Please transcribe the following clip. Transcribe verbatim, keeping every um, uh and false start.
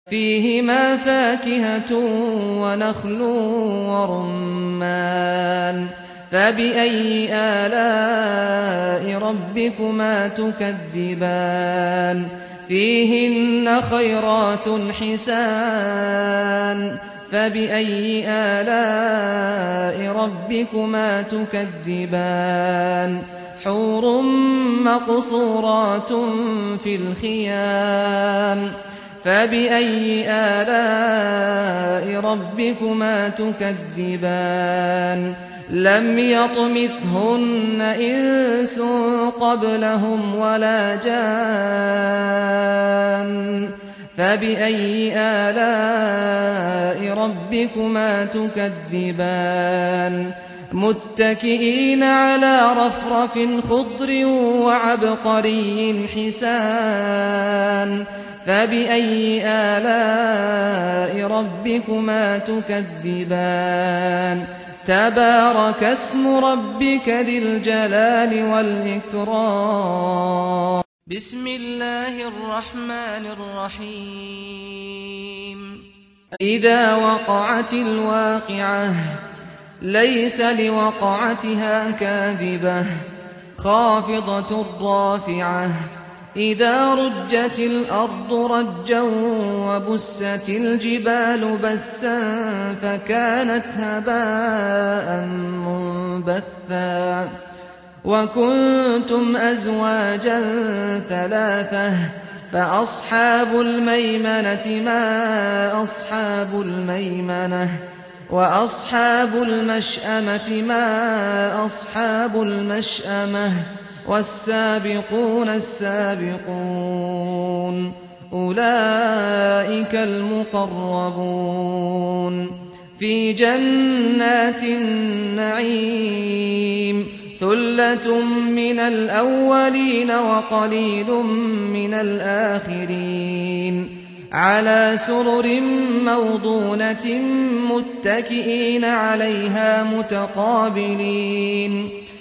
فِيهِمَا فَاكِهَةٌ وَنَخْلٌ وَرُمَّانٌ فَبِأَيِّ آلَاءِ رَبِّكُمَا تُكَذِّبَانِ فِيهِنَّ خَيْرَاتٌ حِسَانٌ فَبِأَيِّ آلَاءِ رَبِّكُمَا تُكَذِّبَانِ حُورٌ مَّقْصُورَاتٌ فِي الْخِيَامِ فَبِأَيِّ آلَاءِ رَبِّكُمَا تُكَذِّبَانِ لَمْ يَطْمِثْهُنَّ إِنسٌ قَبْلَهُمْ وَلَا جَانٌّ فَبِأَيِّ آلَاءِ رَبِّكُمَا تُكَذِّبَانِ مُتَّكِئِينَ عَلَىٰ رَفْرَفٍ خُضْرٍ وَعَبْقَرِيٍّ حِسَانٍ فَبِأَيِّ آلَاءِ رَبِّكُمَا تُكَذِّبَانِ تَبَارَكَ اسْمُ رَبِّكَ ذِي الْجَلَالِ وَالْإِكْرَامِ بسم الله الرحمن الرحيم إِذَا وَقَعَتِ الْوَاقِعَةُ لَيْسَ لِوَقْعَتِهَا كَاذِبَةٌ خَافِضَةٌ رَّافِعَةٌ إِذَا رُجَّتِ الْأَرْضُ رَجًّا وَبُسَّتِ الْجِبَالُ بَسًّا فَكَانَتْ هَبَاءً مُّنبَثًّا وَكُنتُمْ أَزْوَاجًا ثَلَاثَةً فَأَصْحَابُ الْمَيْمَنَةِ مَا أَصْحَابُ الْمَيْمَنَةِ وَأَصْحَابُ الْمَشْأَمَةِ مَا أَصْحَابُ الْمَشْأَمَةِ وَالسَّابِقُونَ السَّابِقُونَ أُولَئِكَ الْمُقَرَّبُونَ فِي جَنَّاتِ النَّعِيمِ ثُلَّةٌ مِّنَ الْأَوَّلِينَ وَقَلِيلٌ مِّنَ الْآخِرِينَ عَلَىٰ سُرُرٍ مَّوْضُونَةٍ مُّتَّكِئِينَ عَلَيْهَا مُتَقَابِلِينَ